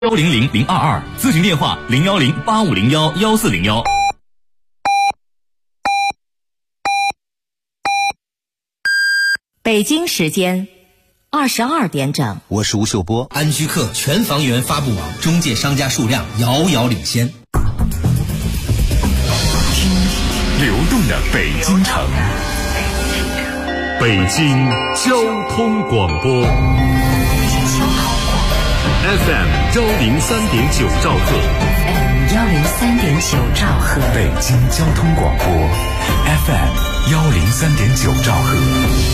100-022，咨询电话010-8501-1401。 北京时间22点整， 我是吴秀波。 安居客全房源发布网中介商家数量遥遥领先。 听流动的北京城，北京交通广播 FM 103.9兆赫 103.9兆赫， 北京交通广播 FM 103.9兆赫。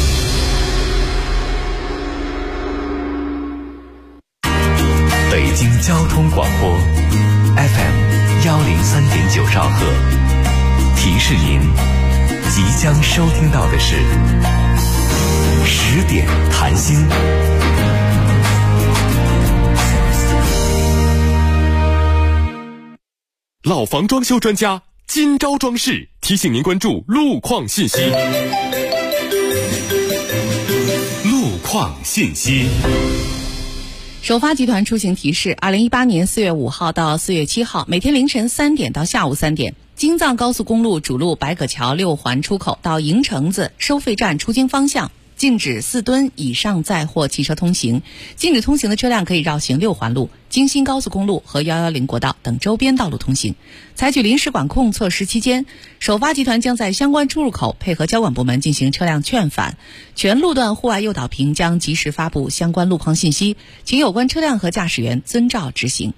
北京交通广播 FM 103.9兆赫，提示您即将收听到的是10点谈心。老房装修专家今朝装饰提醒您关注路况信息。路况信息。 首发集团出行提示：2018年4月5号到4月7号，每天凌晨3点到下午3点，京藏高速公路主路白葛桥6环出口到营城子收费站出京方向，禁止4吨以上载货汽车通行，禁止通行的车辆可以绕行6环路、京新高速公路和110国道等周边道路通行。采取临时管控措施期间，首发集团将在相关出入口配合交管部门进行车辆劝返，全路段户外诱导屏将及时发布相关路况信息，请有关车辆和驾驶员遵照执行。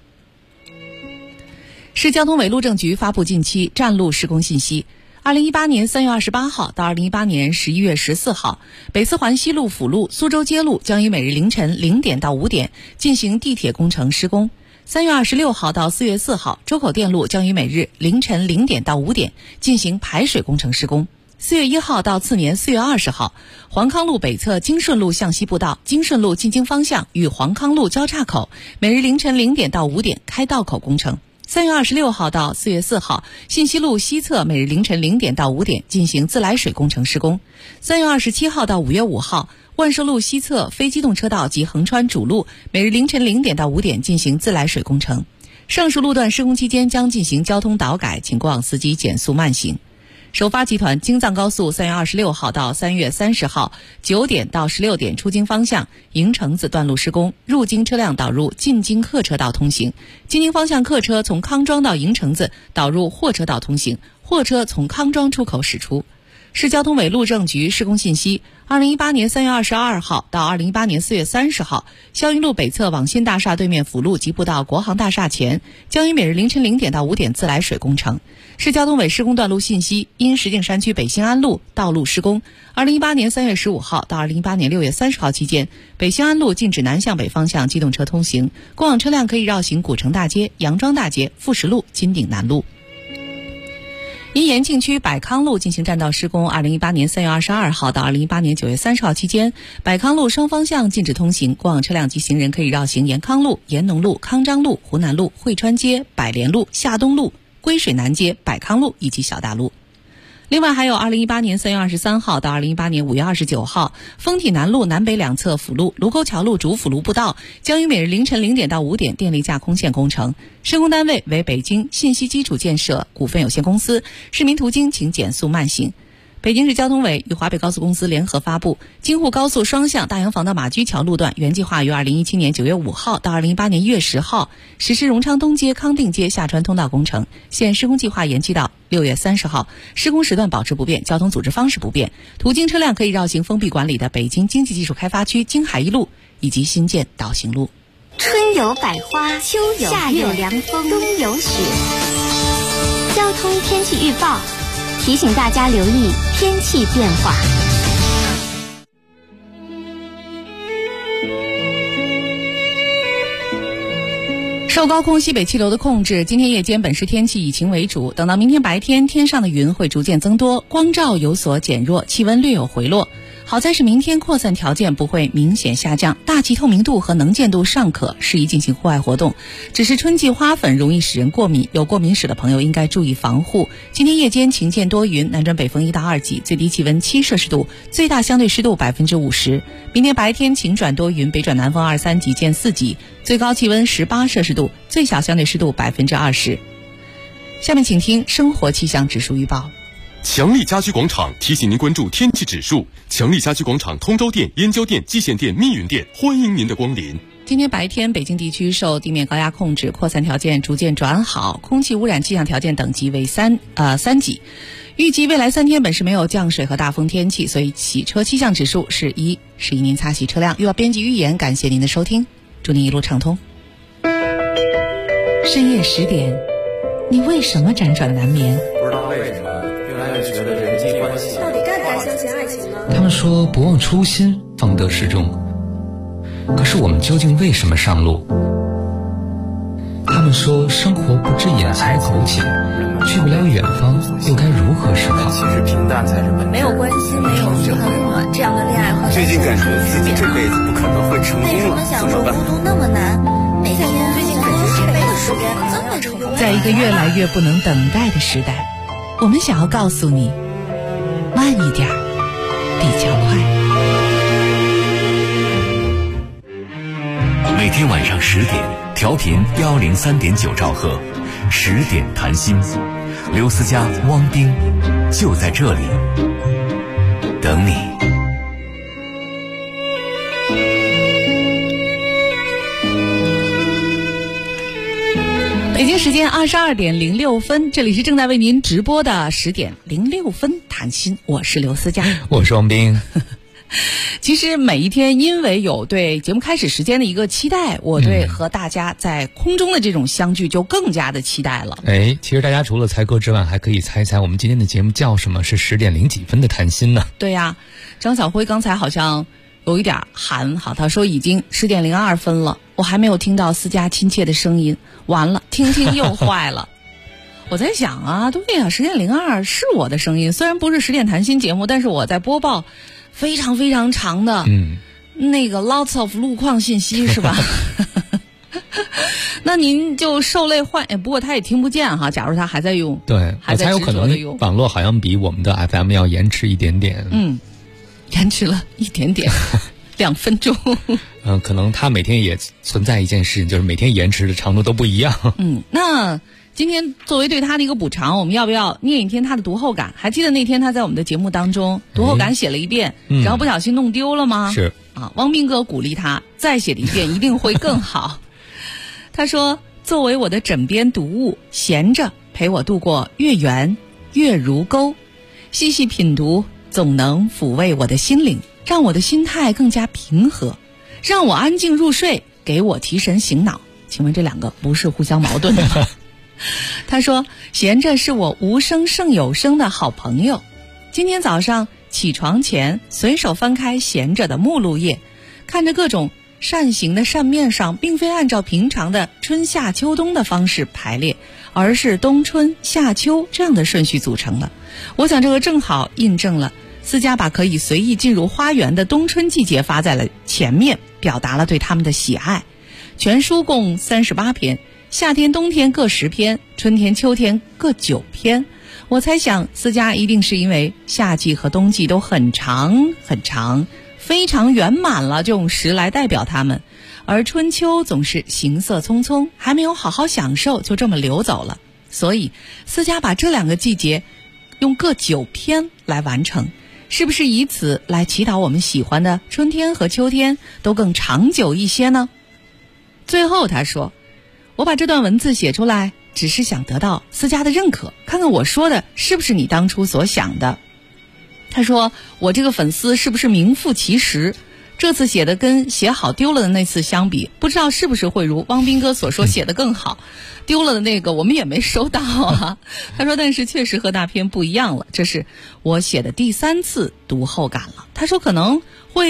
市交通委路政局发布近期站路施工信息。2018年3月28号到2018年11月14号，北四环西路辅路苏州街路将于每日凌晨0点到5点进行地铁工程施工。3月26号到4月4号，周口店路将于每日凌晨0点到5点进行排水工程施工。4月1号到次年4月20号，黄康路北侧京顺路向西步道京顺路进京方向与黄康路交叉口每日凌晨0点到5点开道口工程。3月26号到4月4号，信息路西侧每日凌晨0点到5点进行自来水工程施工。3月27号到5月5号，万寿路西侧非机动车道及横穿主路每日凌晨0点到5点进行自来水工程。上述路段施工期间将进行交通导改，请过往司机减速慢行。首发集团京藏高速3月26号到3月30号9点到16点出京方向营城子段路施工，入京车辆导入进京客车道通行，进京方向客车从康庄到营城子导入货车道通行，货车从康庄出口驶出。市交通委路政局施工信息：2018年3月22号到2018年4月30号，霄云路北侧网信大厦对面辅路及步道国航大厦前将于每日凌晨0点到5点自来水工程。市交通委施工段路信息：因石景山区北兴安路道路施工，2018年3月15号到2018年6月30号期间，北兴安路禁止南向北方向机动车通行，过往车辆可以绕行古城大街、杨庄大街、富石路、金鼎南路。因延庆区百康路进行占道施工，2018年3月22号到2018年9月30号期间，百康路双方向禁止通行，过往车辆及行人可以绕行延康路、延农路、康章路、湖南路、汇川街、百联路、夏东路、归水南街、百康路以及小大路。另外还有2018年3月23号到2018年5月29号，丰体南路南北两侧辅路卢沟桥路主辅路步道将于每日凌晨0点到5点电力架空线工程，施工单位为北京信息基础建设股份有限公司，市民途经请减速慢行。北京市交通委与华北高速公司联合发布，京沪高速双向大洋坊到马驹桥路段原计划于2017年9月5号到2018年1月10号实施荣昌东街康定街下穿通道工程，现施工计划延期到6月30号，施工时段保持不变，交通组织方式不变，途经车辆可以绕行封闭管理的北京经济技术开发区京海一路以及新建导行路。 春有百花，秋有夏有凉风，冬有雪。交通天气预报提醒大家留意天气变化。 受高空西北气流的控制，今天夜间本市天气以晴为主，等到明天白天，天上的云会逐渐增多，光照有所减弱，气温略有回落。 好在是明天扩散条件不会明显下降，大气透明度和能见度尚可，适宜进行户外活动。只是春季花粉容易使人过敏，有过敏史的朋友应该注意防护。今天夜间晴见多云，南转北风1到2级，最低气温7摄氏度，最大相对湿度50%。明天白天晴转多云，北转南风2、3级见4级，最高气温18摄氏度，最小相对湿度20%。下面请听生活气象指数预报。 强力家居广场提醒您关注天气指数。强力家居广场通州店、燕郊店、蓟县店、密云店，欢迎您的光临。 今天白天，北京地区受地面高压控制，扩散条件逐渐转好，空气污染气象条件等级为三级。预计未来3天本市没有降水和大风天气，所以洗车气象指数是1，适宜您擦洗车辆。预报编辑预言，感谢您的收听，祝您一路畅通。深夜10点，你为什么辗转难眠？ 不知道为什么越来越觉得人际关系到底该不该相信爱情呢？ 他们说不忘初心方得始终，可是我们究竟为什么上路？他们说生活不止眼前苟且，去不了远方又该如何是好？ 其实平淡才是本质。 没有关系，没有很暖，这样的恋爱和最近感觉自己这辈子不可能会成功了，怎么办？ 孤独那么难，每天最近感觉这辈子时间这么长。 在一个越来越不能等待的时代，我们想要告诉你，慢一点比较快。 每天晚上10点，调频103.9兆赫，10点谈心，刘思佳、汪冰就在这里等你。 北京时间22点06分，这里是正在为您直播的10点06分谈心，我是刘思佳， 我是汪冰。 其实每一天因为有对节目开始时间的一个期待，我对和大家在空中的这种相聚就更加的期待了。 其实大家除了猜歌之外，还可以猜一猜我们今天的节目叫什么，是10点0几分的谈心呢？ 对呀，张小辉刚才好像有一点寒，好，他说已经10点02分了，我还没有听到思佳亲切的声音，完了，听又坏了。我在想啊，对呀，10点02是我的声音，虽然不是10点谈心节目，但是我在播报非常非常长的那个 lots of 路况信息是吧？那您就受累换，不过他也听不见哈。假如他还在用， 对，我猜有可能网络好像比我们的 FM 要延迟一点点。 延迟了一点点，2分钟。 可能他每天也存在一件事情，就是每天延迟的长度都不一样。 那今天作为对他的一个补偿，我们要不要念一天他的读后感？还记得那天他在我们的节目当中读后感写了一遍，然后不小心弄丢了吗？ 是啊，汪斌哥鼓励他再写一遍，一定会更好。他说：“作为我的枕边读物，闲着陪我度过月圆月如钩，细细品读，总能抚慰我的心灵，让我的心态更加平和，让我安静入睡，给我提神醒脑。”请问这两个不是互相矛盾的吗？他说：“闲着是我无声胜有声的好朋友。今天早上起床前，随手翻开闲着的目录页，看着各种扇形的扇面上，并非按照平常的春夏秋冬的方式排列，而是冬春夏秋这样的顺序组成的。我想这个正好印证了思佳把可以随意进入花园的冬春季节发在了前面，表达了对他们的喜爱。全书共38篇。夏天冬天各10篇，春天秋天各9篇。我猜想思佳一定是因为夏季和冬季都很长很长，非常圆满了，就用10来代表它们，而春秋总是行色匆匆，还没有好好享受就这么流走了。所以思佳把这2个季节用各9篇来完成，是不是以此来祈祷我们喜欢的春天和秋天都更长久一些呢？最后他说，我把这段文字写出来，只是想得到思佳的认可，看看我说的是不是你当初所想的。他说，我这个粉丝是不是名副其实？这次写的跟写好丢了的那次相比，不知道是不是会如汪斌哥所说写的更好。丢了的那个我们也没收到啊。他说，但是确实和那篇不一样了，这是我写的第3次读后感了。他说可能会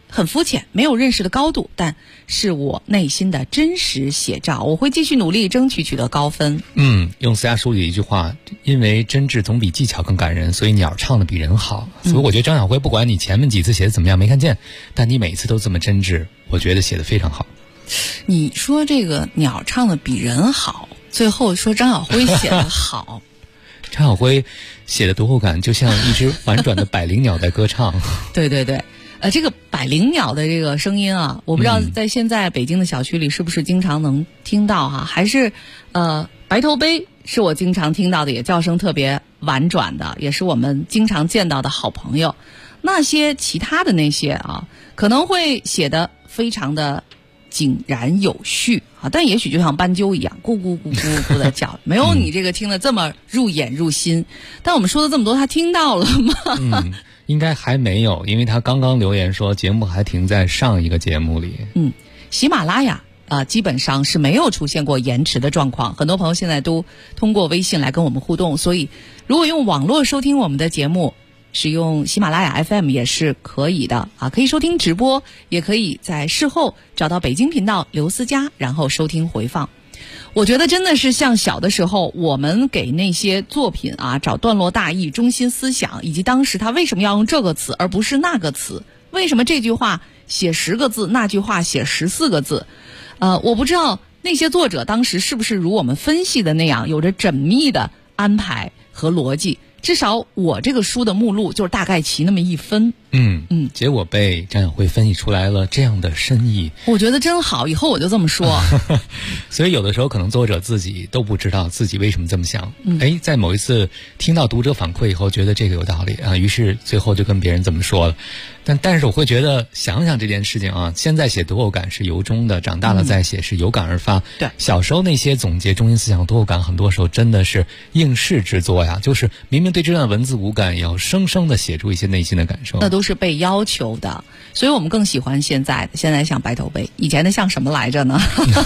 很肤浅，没有认识的高度，但是我内心的真实写照。我会继续努力，争取取得高分。 用私下书里一句话，因为真挚总比技巧更感人，所以鸟唱的比人好。所以我觉得张晓辉，不管你前面几次写的怎么样没看见，但你每次都这么真挚，我觉得写的非常好。 你说这个鸟唱的比人好，最后说张晓辉写的好。 张晓辉写的读后感就像一只婉转的百灵鸟在歌唱。 对对对。这个百灵鸟的这个声音啊，我不知道在现在北京的小区里是不是经常能听到哈，还是白头鹎是我经常听到的，也叫声特别婉转的，也是我们经常见到的好朋友。那些其他的那些啊，可能会写得非常的井然有序啊，但也许就像斑鸠一样咕咕咕咕咕的叫，没有你这个听得这么入眼入心。但我们说了这么多，他听到了吗？ 应该还没有，因为他刚刚留言说节目还停在上一个节目里。 喜马拉雅基本上是没有出现过延迟的状况，很多朋友现在都通过微信来跟我们互动，所以如果用网络收听我们的节目，使用喜马拉雅 FM 也是可以的啊，可以收听直播，也可以在事后找到北京频道刘思佳，然后收听回放。我觉得真的是像小的时候我们给那些作品找段落大意、中心思想，以及当时他为什么要用这个词而不是那个词，为什么这句话写10个字，那句话写14个字。我不知道那些作者当时是不是如我们分析的那样有着缜密的安排和逻辑，至少我这个书的目录就是大概齐那么1分。 结果被张晓辉分析出来了这样的深意， 我觉得真好，以后我就这么说。 所以有的时候可能作者自己都不知道自己为什么这么想。在某一次听到读者反馈以后，觉得这个有道理啊，于是最后就跟别人这么说了。但是我会觉得想想这件事情啊，现在写读后感是由衷的，长大了再写是有感而发。 对， 小时候那些总结中心思想读后感，很多时候真的是应试之作呀，就是明明对这段文字无感，也要生生的写出一些内心的感受。 那都是被要求的，所以我们更喜欢现在的。现在像白头鹎，以前的像什么来着呢？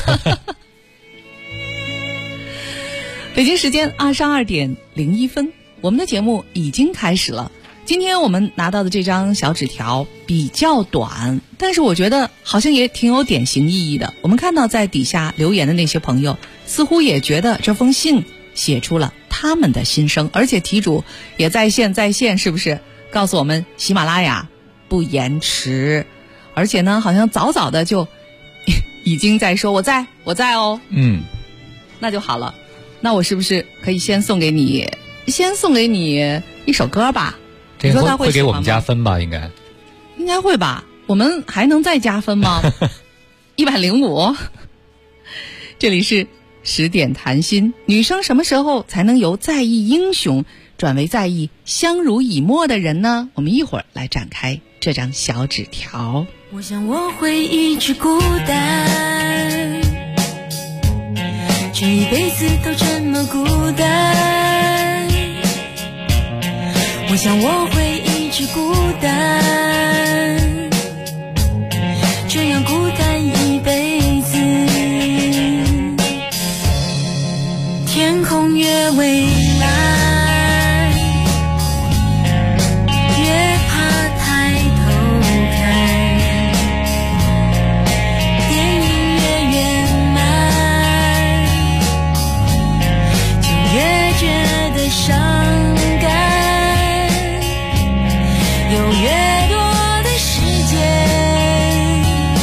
北京时间22点01分，我们的节目已经开始了。今天我们拿到的这张小纸条比较短，但是我觉得好像也挺有典型意义的。我们看到在底下留言的那些朋友，似乎也觉得这封信写出了他们的心声，而且题主也在线，是不是？告诉我们喜马拉雅不延迟，而且呢，好像早早的就已经在说我在哦。那就好了。那我是不是可以先送给你一首歌吧？ 这个会给我们加分吧？应该会吧？我们还能再加分吗？105。这里是10点谈心。女生什么时候才能由在意英雄转为在意相濡以沫的人呢？我们一会儿来展开这张小纸条。 我想我会一直孤单，这一辈子都这么孤单。我想我会一直孤单，这样孤单一辈子。天空越蔚蓝，越怕抬头看，电影越圆满，就越觉得伤感。有越多的时间，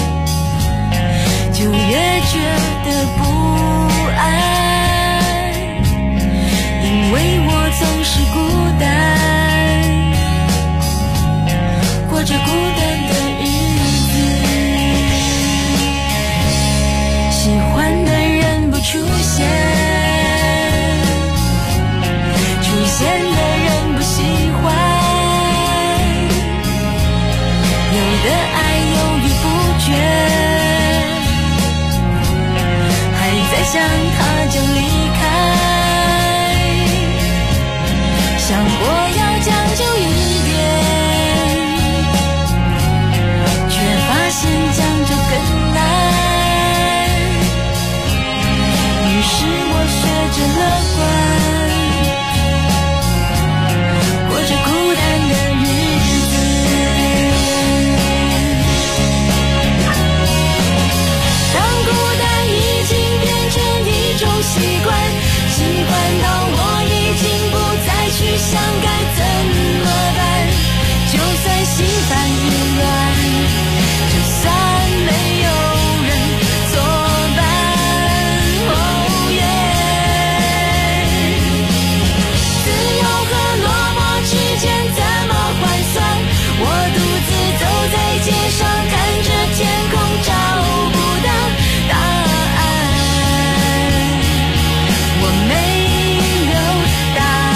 就越觉得不安，因为我总是孤单，过着孤单的日子。喜欢的人不出现，出现的人不喜欢，有的爱犹豫不决，还在想他就离开，想过要将就一点，却发现将就更难，于是我学着乐观，过着孤单的日子。 到我已经不再去想该怎么办，就算心烦意乱，就算没有人作伴。哦耶，自由和落寞之间怎么换算？我独自走在街上，看着天空，找不到答案。我没有答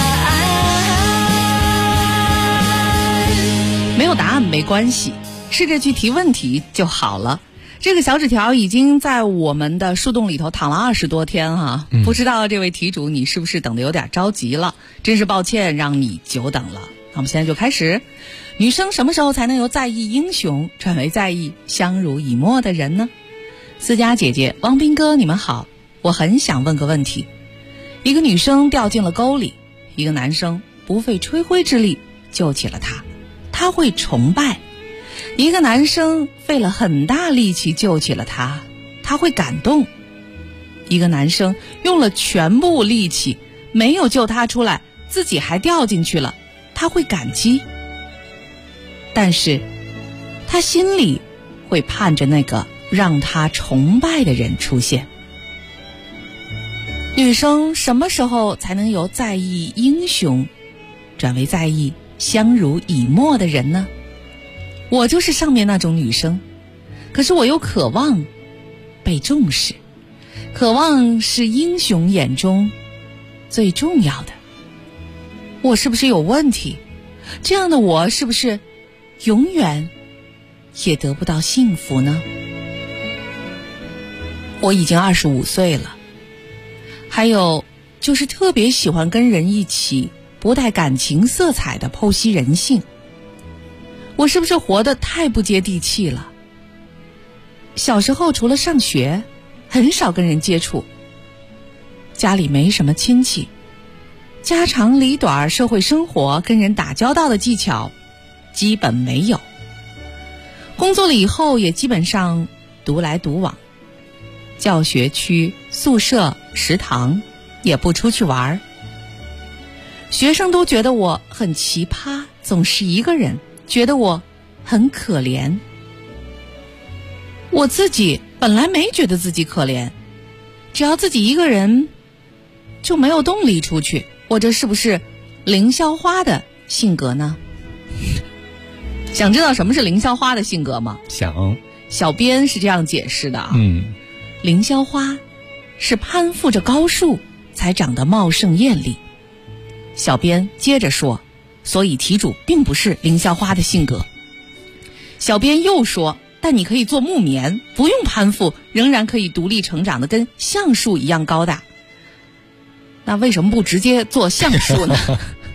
案。 没有答案没关系，试着去提问题就好了。这个小纸条已经在我们的树洞里头躺了20多天哈，不知道这位题主你是不是等得有点着急了？真是抱歉让你久等了。那我们现在就开始。女生什么时候才能由在意英雄转为在意相濡以沫的人呢？思佳姐姐、汪斌哥，你们好，我很想问个问题。一个女生掉进了沟里，一个男生不费吹灰之力救起了她，他会崇拜；一个男生费了很大力气救起了她，他会感动；一个男生用了全部力气没有救她出来，自己还掉进去了，他会感激。但是他心里会盼着那个让他崇拜的人出现。女生什么时候才能由在意英雄转为在意相濡以沫的人呢？我就是上面那种女生，可是我又渴望被重视，渴望是英雄眼中最重要的。我是不是有问题？这样的我是不是永远也得不到幸福呢？我已经25岁了，还有就是特别喜欢跟人一起不带感情色彩的剖析人性。我是不是活得太不接地气了？小时候除了上学，很少跟人接触，家里没什么亲戚，家长里短社会生活跟人打交道的技巧基本没有。工作了以后也基本上独来独往，教学区、宿舍、食堂也不出去玩。学生都觉得我很奇葩，总是一个人，觉得我很可怜。我自己本来没觉得自己可怜，只要自己一个人就没有动力出去。我这是不是凌霄花的性格呢？想知道什么是凌霄花的性格吗？ 想。 小编是这样解释的啊。凌霄花是攀附着高树才长得茂盛艳丽。小编接着说，所以题主并不是凌霄花的性格。小编又说，但你可以做木棉，不用攀附，仍然可以独立成长的跟橡树一样高大。那为什么不直接做橡树呢？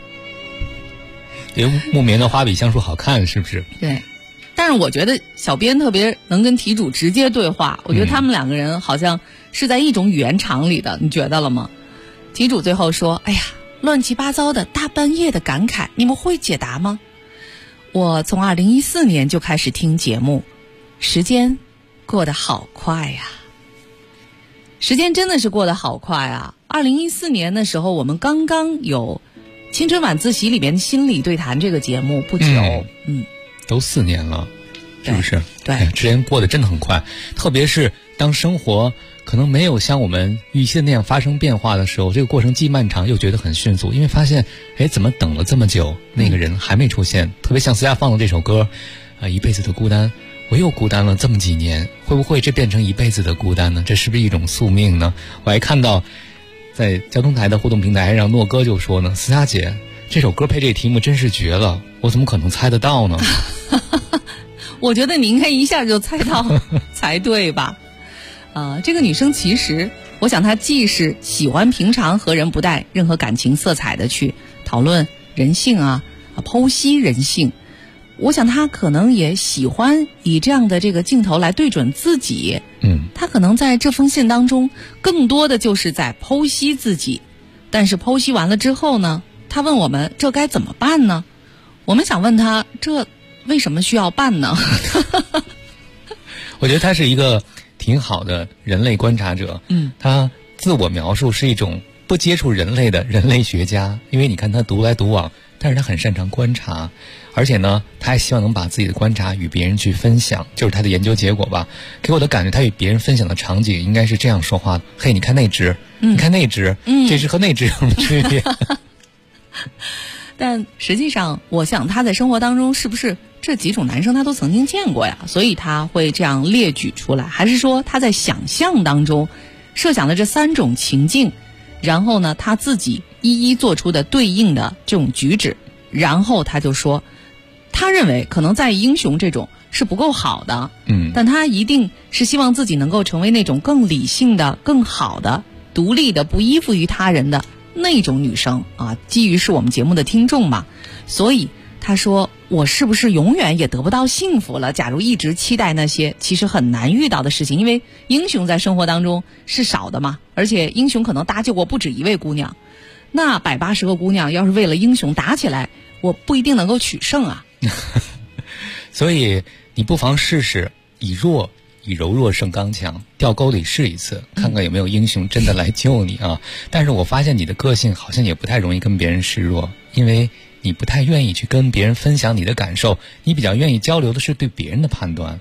因为木棉的花比橡树好看，是不是？ 对。但是我觉得小编特别能跟题主直接对话，我觉得他们两个人好像是在一种语言场里的，你觉得了吗？题主最后说，哎呀，乱七八糟的大半夜的感慨，你们会解答吗？我从2014年就开始听节目，时间过得好快呀。时间真的是过得好快啊。2014年的时候，我们刚刚有青春晚自习里边心理对谈这个节目不久， 都4年了，是不是？ 对， 时间过得真的很快，特别是当生活可能没有像我们预期的那样发生变化的时候，这个过程既漫长又觉得很迅速，因为发现，怎么等了这么久，那个人还没出现？特别像思佳放的这首歌，一辈子的孤单，我又孤单了这么几年，会不会这变成一辈子的孤单呢？这是不是一种宿命呢？我还看到在交通台的互动平台上，诺哥就说呢，思佳姐，这首歌配这题目真是绝了，我怎么可能猜得到呢？ 我觉得你应该一下就猜到才对吧？这个女生其实我想她既是喜欢平常和人不带任何感情色彩的去讨论人性啊，剖析人性，我想她可能也喜欢以这样的这个镜头来对准自己。她可能在这封信当中更多的就是在剖析自己，但是剖析完了之后呢，她问我们这该怎么办呢？我们想问她，这为什么需要办呢？ 我觉得她是一个挺好的人类观察者。他自我描述是一种不接触人类的人类学家，因为你看他独来独往，但是他很擅长观察，而且呢，他还希望能把自己的观察与别人去分享，就是他的研究结果吧。给我的感觉，他与别人分享的场景应该是这样说话的：嘿，你看那只，你看那只，这只和那只有什么区别？ 但实际上，我想他在生活当中是不是这几种男生他都曾经见过呀？所以他会这样列举出来，还是说他在想象当中设想的这3种情境，然后呢他自己一一做出的对应的这种举止，然后他就说，他认为可能在英雄这种是不够好的，但他一定是希望自己能够成为那种更理性的、更好的、独立的、不依附于他人的那种女生啊。基于是我们节目的听众嘛，所以他说，我是不是永远也得不到幸福了？假如一直期待那些其实很难遇到的事情，因为英雄在生活当中是少的嘛，而且英雄可能搭救过不止一位姑娘，那180个姑娘要是为了英雄打起来，我不一定能够取胜啊。 所以你不妨试试以柔弱胜刚强，掉沟里试一次，看看有没有英雄真的来救你啊。但是我发现你的个性好像也不太容易跟别人示弱，因为你不太愿意去跟别人分享你的感受，你比较愿意交流的是对别人的判断。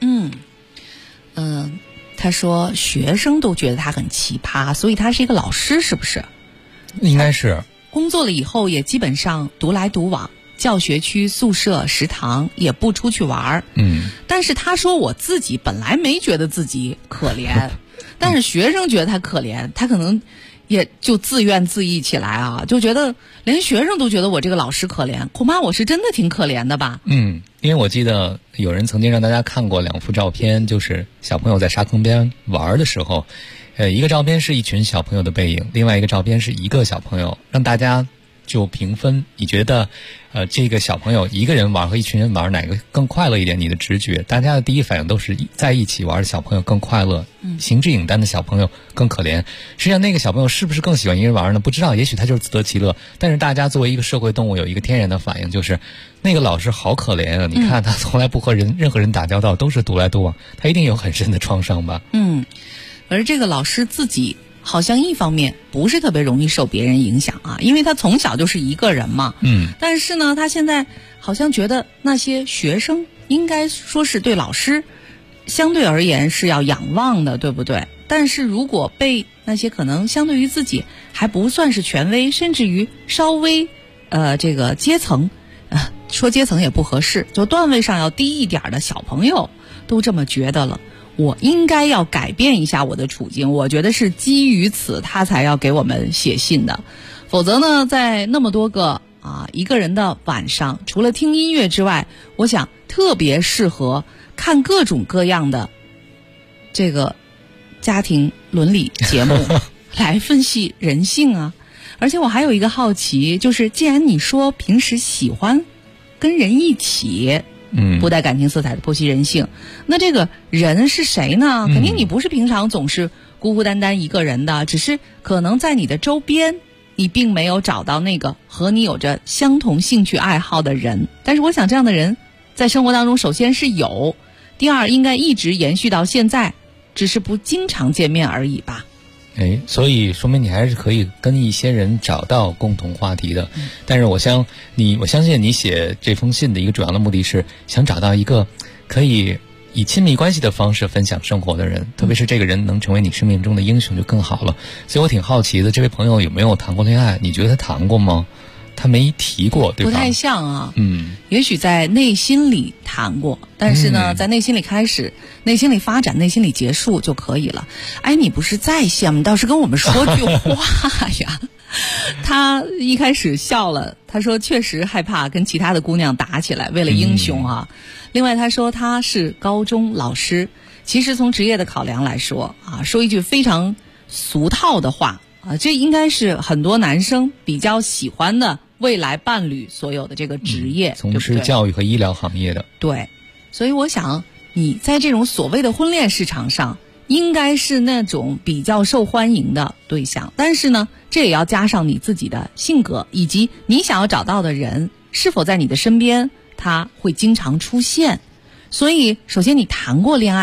他说学生都觉得他很奇葩，所以他是一个老师，是不是？ 应该是。 工作了以后也基本上独来独往，教学区、宿舍、食堂也不出去玩。但是他说我自己本来没觉得自己可怜，但是学生觉得他可怜，他可能也就自怨自艾起来啊，就觉得连学生都觉得我这个老师可怜，恐怕我是真的挺可怜的吧。 因为我记得有人曾经让大家看过2幅照片，就是小朋友在沙坑边玩的时候，一个照片是一群小朋友的背影，另外一个照片是一个小朋友，让大家就评分，你觉得这个小朋友一个人玩和一群人玩哪个更快乐一点？你的直觉，大家的第一反应都是在一起玩的小朋友更快乐，形式影单的小朋友更可怜。实际上那个小朋友是不是更喜欢一个人玩呢？不知道，也许他就是自得其乐。但是大家作为一个社会动物，有一个天然的反应，就是那个老师好可怜啊！你看他从来不和任何人打交道，都是独来独往，他一定有很深的创伤吧？ 而这个老师自己好像一方面不是特别容易受别人影响啊，因为他从小就是一个人嘛。但是呢，他现在好像觉得那些学生应该说是对老师相对而言是要仰望的，对不对？但是如果被那些可能相对于自己还不算是权威，甚至于稍微这个阶层说阶层也不合适，就段位上要低一点的小朋友都这么觉得了，我应该要改变一下我的处境。我觉得是基于此他才要给我们写信的，否则呢，在那么多个一个人的晚上，除了听音乐之外，我想特别适合看各种各样的这个家庭伦理节目来分析人性啊。而且我还有一个好奇，就是既然你说平时喜欢跟人一起不带感情色彩的剖析人性，那这个人是谁呢？肯定你不是平常总是孤孤单单一个人的，只是可能在你的周边你并没有找到那个和你有着相同兴趣爱好的人。但是我想这样的人在生活当中首先是有，第二应该一直延续到现在，只是不经常见面而已吧。 所以说明你还是可以跟一些人找到共同话题的。但是我相信你写这封信的一个主要的目的是想找到一个可以以亲密关系的方式分享生活的人，特别是这个人能成为你生命中的英雄就更好了。所以我挺好奇的，这位朋友有没有谈过恋爱？你觉得他谈过吗？他没提过，对吧？ 不太像啊。也许在内心里谈过，但是呢，在内心里开始、内心里发展、内心里结束就可以了。你不是再羡慕，倒是跟我们说句话呀。他一开始笑了，他说确实害怕跟其他的姑娘打起来，为了英雄啊。另外他说他是高中老师，其实从职业的考量来说说一句非常俗套的话这应该是很多男生比较喜欢的未来伴侣所有的这个职业， 从事教育和医疗行业的。 对，所以我想你在这种所谓的婚恋市场上应该是那种比较受欢迎的对象，但是呢，这也要加上你自己的性格，以及你想要找到的人是否在你的身边他会经常出现。所以首先你谈过恋爱吗？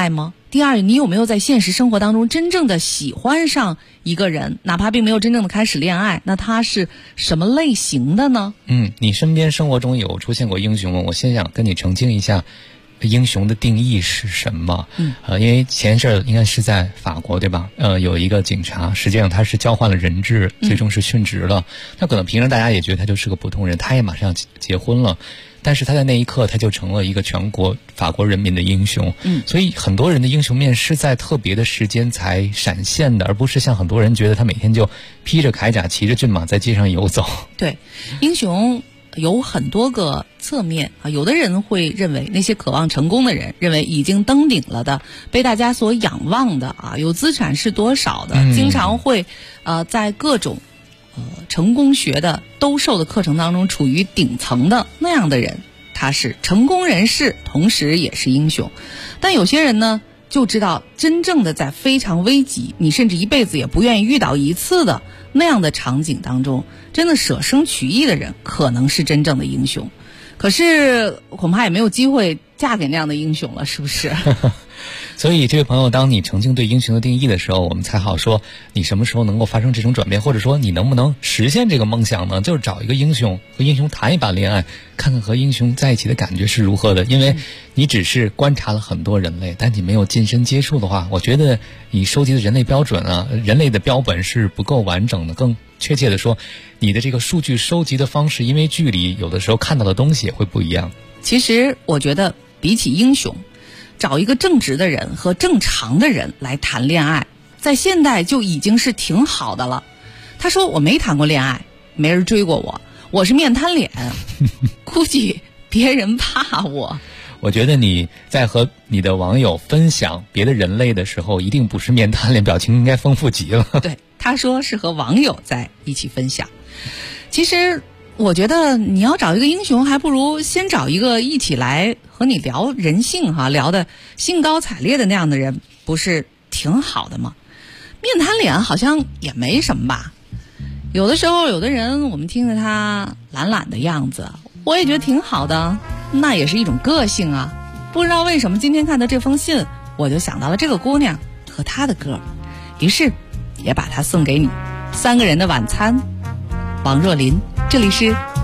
第二，你有没有在现实生活当中真正的喜欢上一个人，哪怕并没有真正的开始恋爱，那他是什么类型的呢？ 你身边生活中有出现过英雄吗？我先想跟你澄清一下，英雄的定义是什么？因为前一阵应该是在法国对吧？有一个警察，实际上他是交换了人质，最终是殉职了。那可能平常大家也觉得他就是个普通人，他也马上结婚了。但是他在那一刻他就成了一个全国法国人民的英雄。所以很多人的英雄面是在特别的时间才闪现的，而不是像很多人觉得他每天就披着铠甲骑着骏马在街上游走。 对，英雄有很多个侧面啊，有的人会认为那些渴望成功的人，认为已经登顶了的，被大家所仰望的啊，有资产是多少的，经常会在各种成功学的兜售的课程当中处于顶层的那样的人，他是成功人士，同时也是英雄。但有些人呢，就知道真正的在非常危急，你甚至一辈子也不愿意遇到一次的那样的场景当中，真的舍生取义的人可能是真正的英雄。可是恐怕也没有机会嫁给那样的英雄了，是不是？ 所以这位朋友，当你澄清对英雄的定义的时候，我们才好说你什么时候能够发生这种转变，或者说你能不能实现这个梦想呢？就是找一个英雄，和英雄谈一把恋爱，看看和英雄在一起的感觉是如何的。因为你只是观察了很多人类，但你没有近身接触的话，我觉得你收集的人类标准啊，人类的标本是不够完整的。更确切的说，你的这个数据收集的方式，因为距离，有的时候看到的东西也会不一样。 其实我觉得比起英雄，找一个正直的人和正常的人来谈恋爱，在现代就已经是挺好的了。他说我没谈过恋爱，没人追过我，我是面瘫脸，估计别人怕我。 我觉得你在和你的网友分享别的人类的时候，一定不是面瘫脸，表情应该丰富极了。 对，他说是和网友在一起分享。其实我觉得你要找一个英雄，还不如先找一个一起来和你聊人性聊得兴高采烈的那样的人，不是挺好的吗？面瘫脸好像也没什么吧。有的时候有的人我们听着他懒懒的样子，我也觉得挺好的，那也是一种个性啊。不知道为什么今天看到这封信，我就想到了这个姑娘和她的歌，于是也把它送给你。3个人的晚餐，王若琳，这里是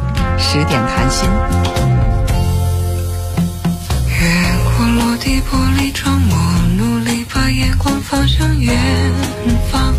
10点谈心。 越过落地玻璃窗，我努力把眼光放向远方。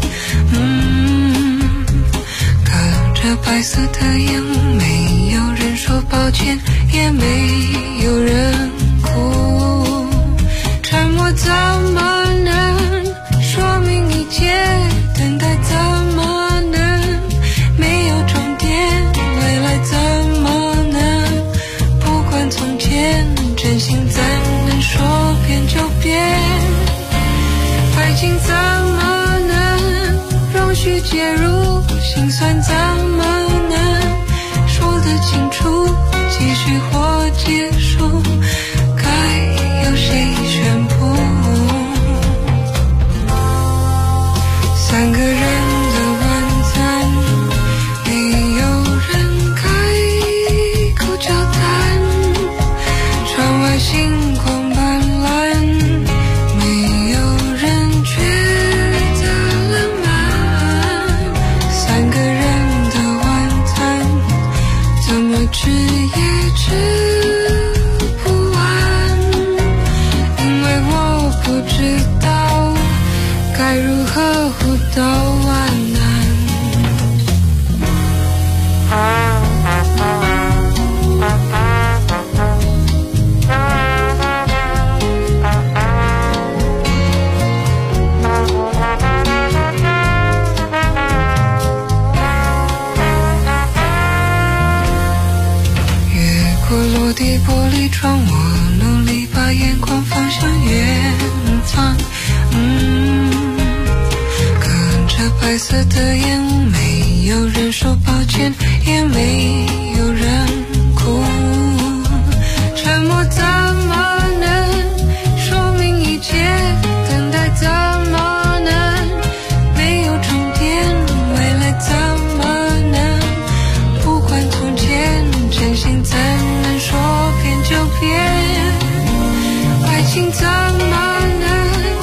隔着白色的烟雾，没有人说抱歉，也没有人哭。沉默怎么能说明一切？等待怎么能没有终点？未来怎么能不管从前？真心怎能说变就变？爱情怎么能容许介入？心酸怎么能说得清楚？继续或结束，该由谁宣布？3个人的晚餐，没有人开口交谈。窗外星光斑斓，没有人觉得浪漫。3个人的晚餐，怎么吃也吃不完，因为我不知道该如何互道晚安。越过落地玻璃窗，我努力把眼光放向远方。隔着白色的烟雾，没有人说抱歉，也没有人哭。沉默怎么能说明一切？等待怎么能没有终点？未来怎么能不管从前？真心怎能说变就变？爱情怎么能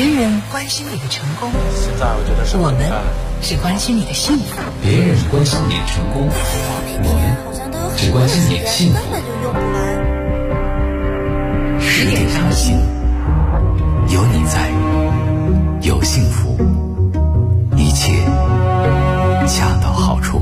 别人关心你的成功， 现在我觉得是我们只关心你的幸福。 别人关心你的成功，我们只关心你的幸福。 10点上心，有你在，有幸福，一切恰到好处。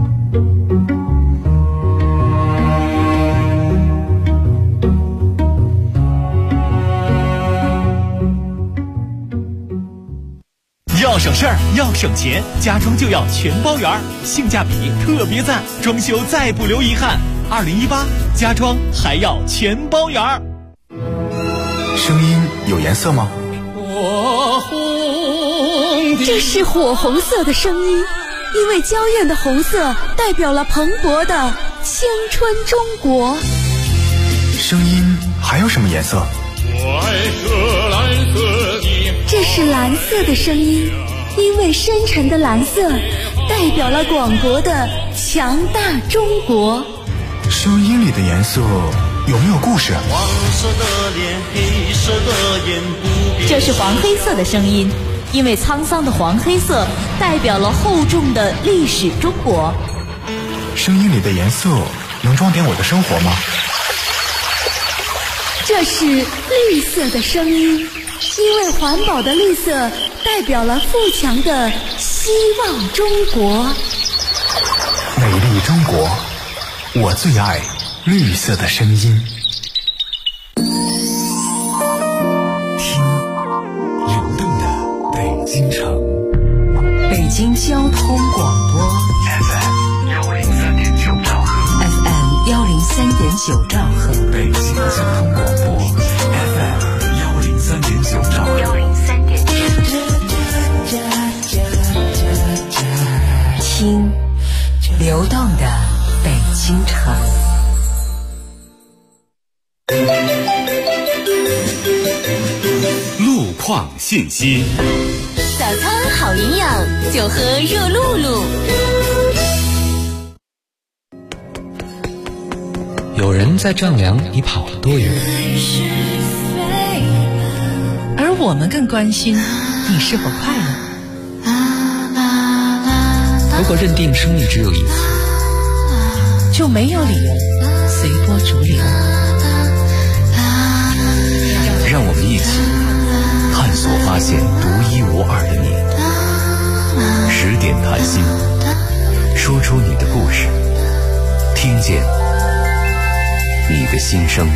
要省事儿，要省钱，家装就要全包圆儿，性价比特别赞，装修再不留遗憾。2018家装还要全包圆儿。 声音有颜色吗？ 这是火红色的声音，因为娇艳的红色代表了蓬勃的青春中国。 声音还有什么颜色？ 我爱这蓝色的。 这是蓝色的声音，因为深沉的蓝色代表了广博的强大中国。 声音里的颜色有没有故事？ 黄色的脸，黑色的眼，不变。 这是黄黑色的声音，因为沧桑的黄黑色代表了厚重的历史中国。 声音里的颜色能装点我的生活吗？ 这是绿色的声音，因为环保的绿色代表了富强的希望中国。 美丽中国，我最爱绿色的声音。 听流动的北京城， 北京交通广播 FM 103.9兆赫 ，FM 103.9兆赫， 北京交通广播 FM 103.9兆赫。 听流动的北京城。 路况信息。 早餐好营养，就喝热露露。 有人在丈量你跑了多远， 而我们更关心你是否快乐。 如果认定生命只有一次， 就没有理由随波逐流。 让我们一起探索发现独一无二的你。10点谈心，说出你的故事，听见你的心声。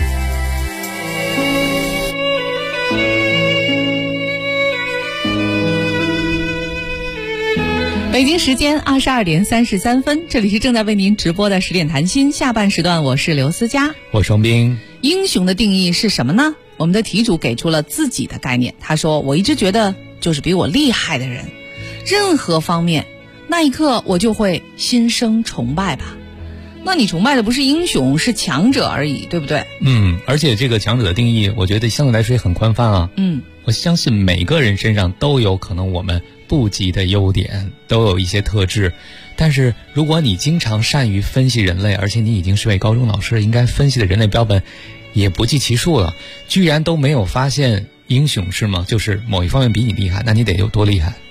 北京时间22点33分，这里是正在为您直播的10点谈心，下半时段我是刘思佳， 我双冰。 英雄的定义是什么呢？我们的题主给出了自己的概念，他说：我一直觉得就是比我厉害的人，任何方面，那一刻我就会心生崇拜吧。那你崇拜的不是英雄，是强者而已，对不对？ 而且这个强者的定义，我觉得相对来说也很宽泛啊。我相信每个人身上都有可能我们不及的优点，都有一些特质。但是如果你经常善于分析人类，而且你已经是位高中老师，应该分析的人类标本也不计其数了，居然都没有发现英雄是吗？就是某一方面比你厉害，那你得有多厉害？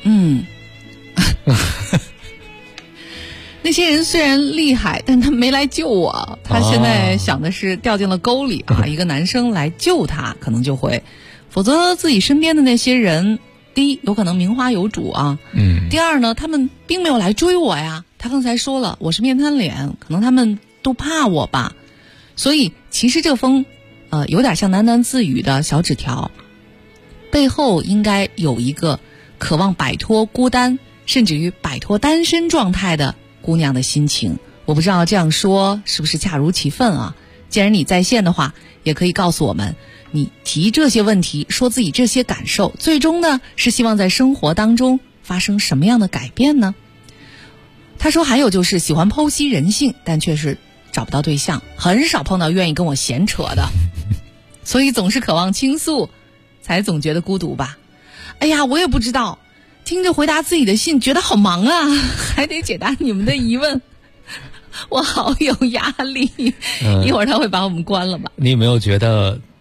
那些人虽然厉害，但他没来救我，他现在想的是掉进了沟里啊，一个男生来救他可能就会，否则自己身边的那些人，第一有可能名花有主啊，第二呢，他们并没有来追我呀，他刚才说了我是面瘫脸，可能他们都怕我吧。所以其实这封有点像喃喃自语的小纸条，背后应该有一个渴望摆脱孤单，甚至于摆脱单身状态的姑娘的心情。我不知道这样说是不是恰如其分啊？既然你在线的话，也可以告诉我们，你提这些问题，说自己这些感受，最终呢是希望在生活当中发生什么样的改变呢？他说还有就是喜欢剖析人性，但却是找不到对象，很少碰到愿意跟我闲扯的，所以总是渴望倾诉，才总觉得孤独吧。哎呀，我也不知道，听着回答自己的信觉得好忙啊，还得解答你们的疑问，我好有压力。一会儿他会把我们关了吧？ 你有没有觉得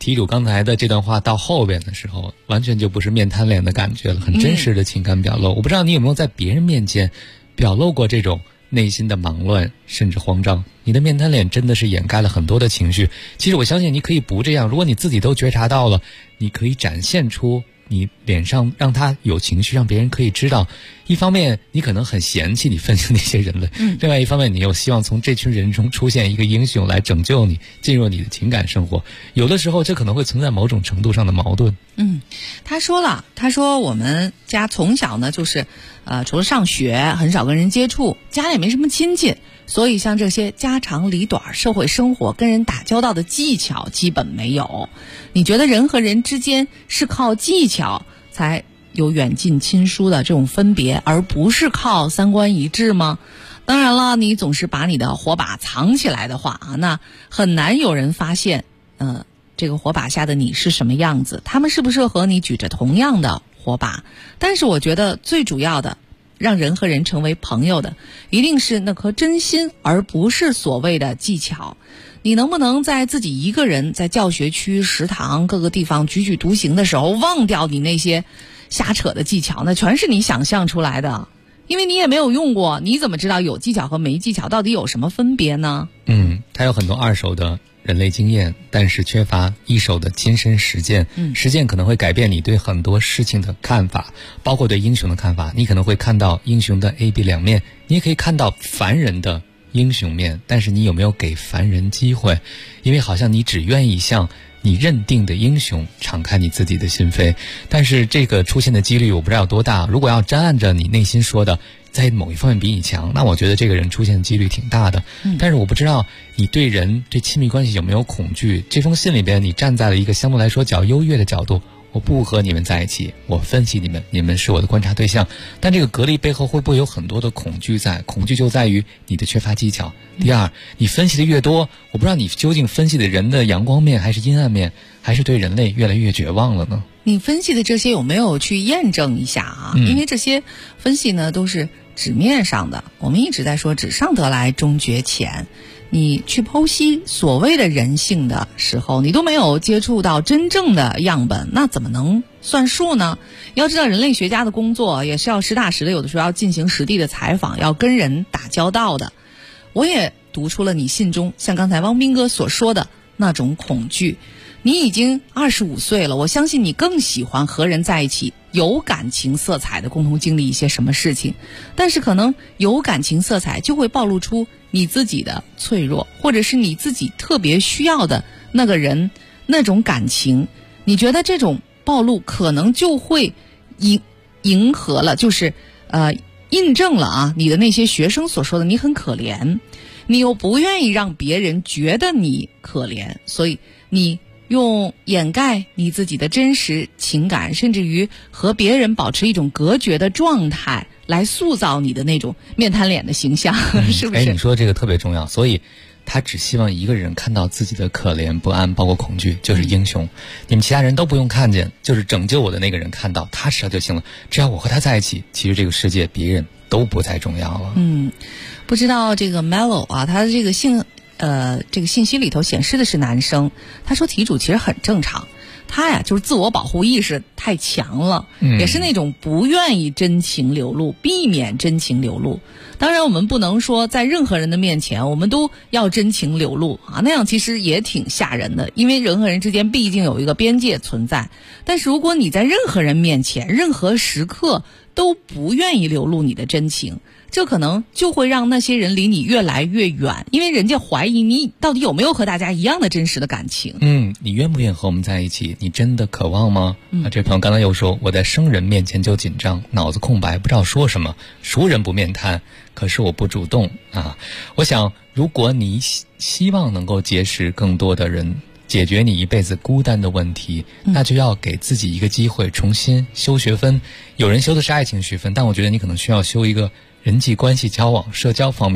题主刚才的这段话到后边的时候，完全就不是面瘫脸的感觉了，很真实的情感表露。我不知道你有没有在别人面前表露过这种内心的忙乱甚至慌张，你的面瘫脸真的是掩盖了很多的情绪。其实我相信你可以不这样，如果你自己都觉察到了，你可以展现出你脸上让他有情绪，让别人可以知道。一方面你可能很嫌弃你分析那些人类，另外一方面你又希望从这群人中出现一个英雄来拯救你，进入你的情感生活。有的时候这可能会存在某种程度上的矛盾。 他说我们家从小呢就是除了上学很少跟人接触，家里也没什么亲戚，所以像这些家长里短社会生活跟人打交道的技巧基本没有。你觉得人和人之间是靠技巧才有远近亲疏的这种分别，而不是靠三观一致吗？当然了，你总是把你的火把藏起来的话那很难有人发现这个火把下的你是什么样子，他们是不是和你举着同样的火把。但是我觉得最主要的让人和人成为朋友的一定是那颗真心，而不是所谓的技巧。你能不能在自己一个人在教学区、食堂各个地方踽踽独行的时候忘掉你那些瞎扯的技巧，那全是你想象出来的，因为你也没有用过，你怎么知道有技巧和没技巧到底有什么分别呢？ 他有很多二手的人类经验，但是缺乏一手的亲身实践。实践可能会改变你对很多事情的看法，包括对英雄的看法。你可能会看到英雄的 A、B 两面，你也可以看到凡人的英雄面，但是你有没有给凡人机会？因为好像你只愿意向你认定的英雄敞开你自己的心扉，但是这个出现的几率我不知道有多大。如果要真按着你内心说的在某一方面比你强，那我觉得这个人出现的几率挺大的。但是我不知道你对人对亲密关系有没有恐惧。这封信里边你站在了一个相对来说较优越的角度，我不和你们在一起，我分析你们，你们是我的观察对象。但这个隔离背后会不会有很多的恐惧在？恐惧就在于你的缺乏技巧。第二，你分析的越多，我不知道你究竟分析的人的阳光面还是阴暗面，还是对人类越来越绝望了呢？ 你分析的这些有没有去验证一下啊？因为这些分析呢都是纸面上的，我们一直在说纸上得来终觉浅。你去剖析所谓的人性的时候，你都没有接触到真正的样本，那怎么能算数呢？要知道人类学家的工作也是要实打实的，有的时候要进行实地的采访，要跟人打交道的。我也读出了你信中像刚才汪斌哥所说的那种恐惧。你已经25岁了，我相信你更喜欢和人在一起，有感情色彩的共同经历一些什么事情。但是可能有感情色彩就会暴露出你自己的脆弱，或者是你自己特别需要的那个人那种感情。你觉得这种暴露可能就会迎合了，就是印证了你的那些学生所说的你很可怜，你又不愿意让别人觉得你可怜，所以你用掩盖你自己的真实情感，甚至于和别人保持一种隔绝的状态，来塑造你的那种面瘫脸的形象，是不是？ 你说这个特别重要，所以他只希望一个人看到自己的可怜不安包括恐惧就是英雄。你们其他人都不用看见，就是拯救我的那个人看到他知道就行了，只要我和他在一起，其实这个世界别人都不再重要了。 不知道这个 Mellow 他的这个这个信息里头显示的是男生。他说题主其实很正常，他呀就是自我保护意识太强了，也是那种不愿意真情流露，避免真情流露。当然我们不能说在任何人的面前我们都要真情流露那样其实也挺吓人的，因为人和人之间毕竟有一个边界存在。但是如果你在任何人面前任何时刻都不愿意流露你的真情，这可能就会让那些人离你越来越远，因为人家怀疑你到底有没有和大家一样的真实的感情。 你愿不愿意和我们在一起？你真的渴望吗？这朋友刚刚又说，我在生人面前就紧张，脑子空白，不知道说什么，熟人不面瘫，可是我不主动我想如果你希望能够结识更多的人，解决你一辈子孤单的问题，那就要给自己一个机会重新修学分。有人修的是爱情学分，但我觉得你可能需要修一个人际关系交往社交方面的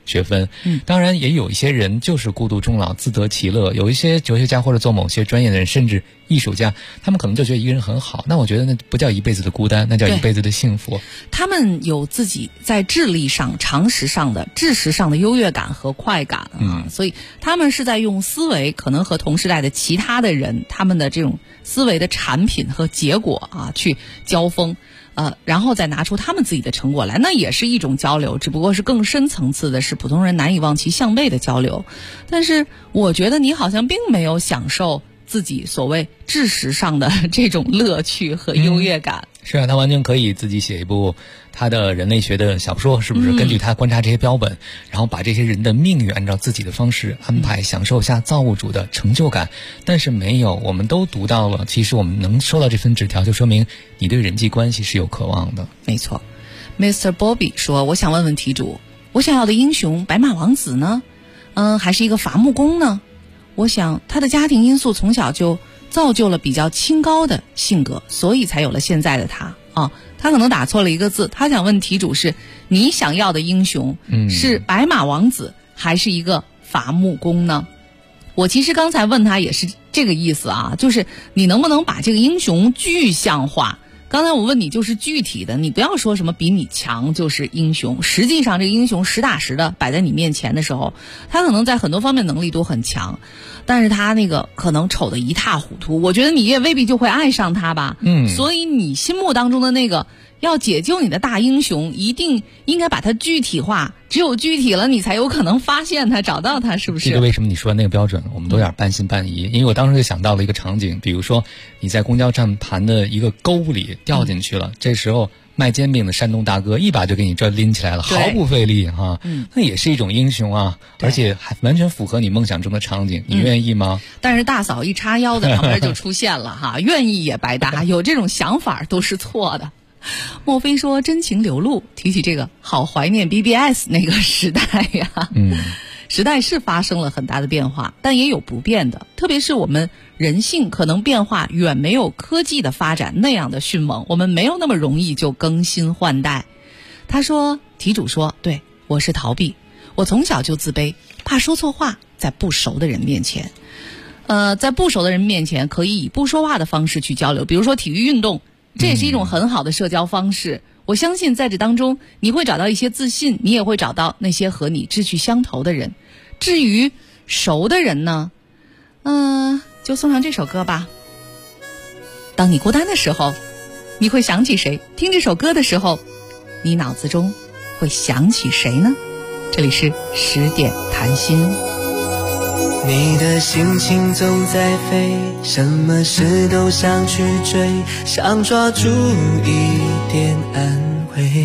学分。当然也有一些人就是孤独终老，自得其乐。有一些哲学家或者做某些专业的人，甚至艺术家，他们可能就觉得一个人很好，那我觉得那不叫一辈子的孤单，那叫一辈子的幸福。 他们有自己在智力上、常识上的优越感和快感所以他们是在用思维可能和同时代的其他的人他们的这种思维的产品和结果去交锋。然后再拿出他们自己的成果来，那也是一种交流，只不过是更深层次的，是普通人难以望其项背的交流。但是我觉得你好像并没有享受自己所谓知识上的这种乐趣和优越感。 是啊，他完全可以自己写一部他的人类学的小说，是不是？根据他观察这些标本，然后把这些人的命运按照自己的方式安排，享受下造物主的成就感。但是没有，我们都读到了，其实我们能收到这份纸条，就说明你对人际关系是有渴望的。 没错。Mr. Bobby 说，我想问问题主，我想要的英雄白马王子呢？还是一个伐木工呢？我想他的家庭因素从小就造就了比较清高的性格，所以才有了现在的他他可能打错了一个字，他想问题主是你想要的英雄是白马王子还是一个伐木工呢？我其实刚才问他也是这个意思就是你能不能把这个英雄具象化。刚才我问你就是具体的，你不要说什么比你强就是英雄，实际上这个英雄实打实的摆在你面前的时候，他可能在很多方面能力都很强，但是他那个可能丑得一塌糊涂，我觉得你也未必就会爱上他吧。所以你心目当中的那个要解救你的大英雄，一定应该把它具体化，只有具体了你才有可能发现他，找到他，是不是？ 这个为什么你说那个标准我们都有点半信半疑，因为我当时就想到了一个场景，比如说你在公交站盘的一个沟里掉进去了，这时候卖煎饼的山东大哥一把就给你这拎起来了，毫不费力那也是一种英雄而且还完全符合你梦想中的场景，你愿意吗？ 但是大嫂一叉腰的旁边就出现了愿意也白搭，有这种想法都是错的。莫非说真情流露，提起这个好怀念 BBS 那个时代呀。时代是发生了很大的变化，但也有不变的，特别是我们人性可能变化远没有科技的发展那样的迅猛，我们没有那么容易就更新换代。他说，题主说，对，我是逃避，我从小就自卑，怕说错话，在不熟的人面前在不熟的人面前可以以不说话的方式去交流，比如说体育运动，这也是一种很好的社交方式。我相信在这当中你会找到一些自信，你也会找到那些和你志趣相投的人。至于熟的人呢，就送上这首歌吧。当你孤单的时候，你会想起谁？听这首歌的时候，你脑子中会想起谁呢？这里是10点谈心。 你的心情总在飞，什么事都想去追，想抓住一点安慰。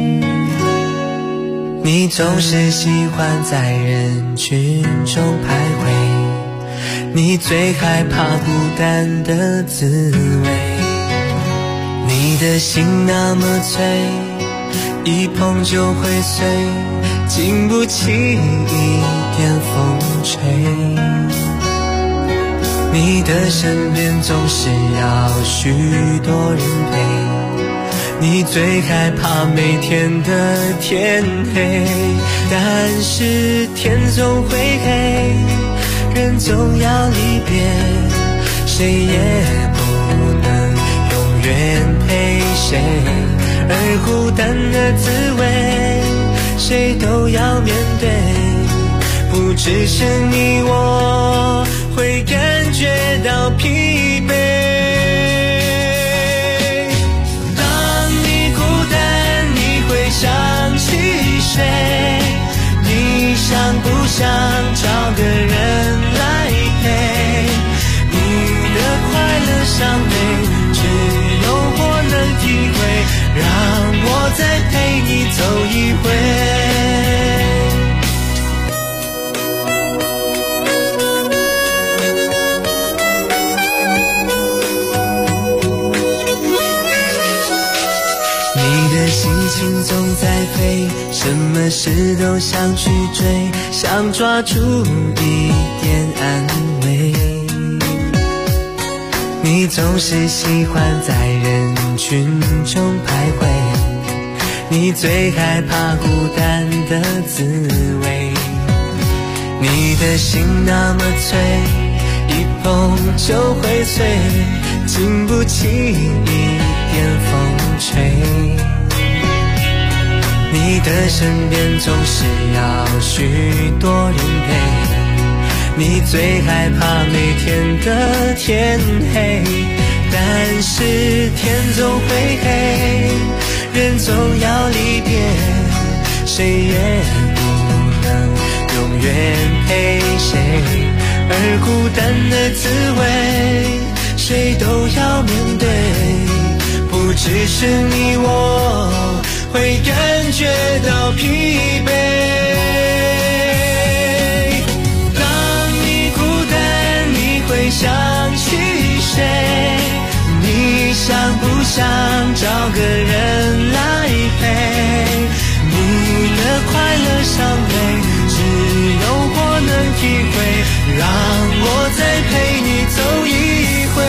你总是喜欢在人群中徘徊，你最害怕孤单的滋味。你的心那么脆，一碰就会碎，经不起一点风吹。你的身边总是要许多人陪，你最害怕每天的天黑。但是天总会黑，人总要离别，谁也不能永远陪谁。而孤单的滋味，谁都要面对，不只是你我会感觉到疲惫。当你孤单，你会想起谁？你想不想找个人来陪？你的快乐伤悲，只有我能体会，让我再陪你走一回。心情总在飞，什么事都想去追，想抓住一点安慰。你总是喜欢在人群中徘徊， 你最害怕孤单的滋味。你的心那么脆，一碰就会碎，经不起一点风吹。你的身边总是要许多人陪，你最害怕每天的天黑。但是天总会黑，人总要离别，谁也不能永远陪谁。而孤单的滋味，谁都要面对，不只是你我会感觉到疲惫。当你孤单，你会想起谁？你想不想找个人来陪？你的快乐伤悲，只有我能体会，让我再陪你走一回。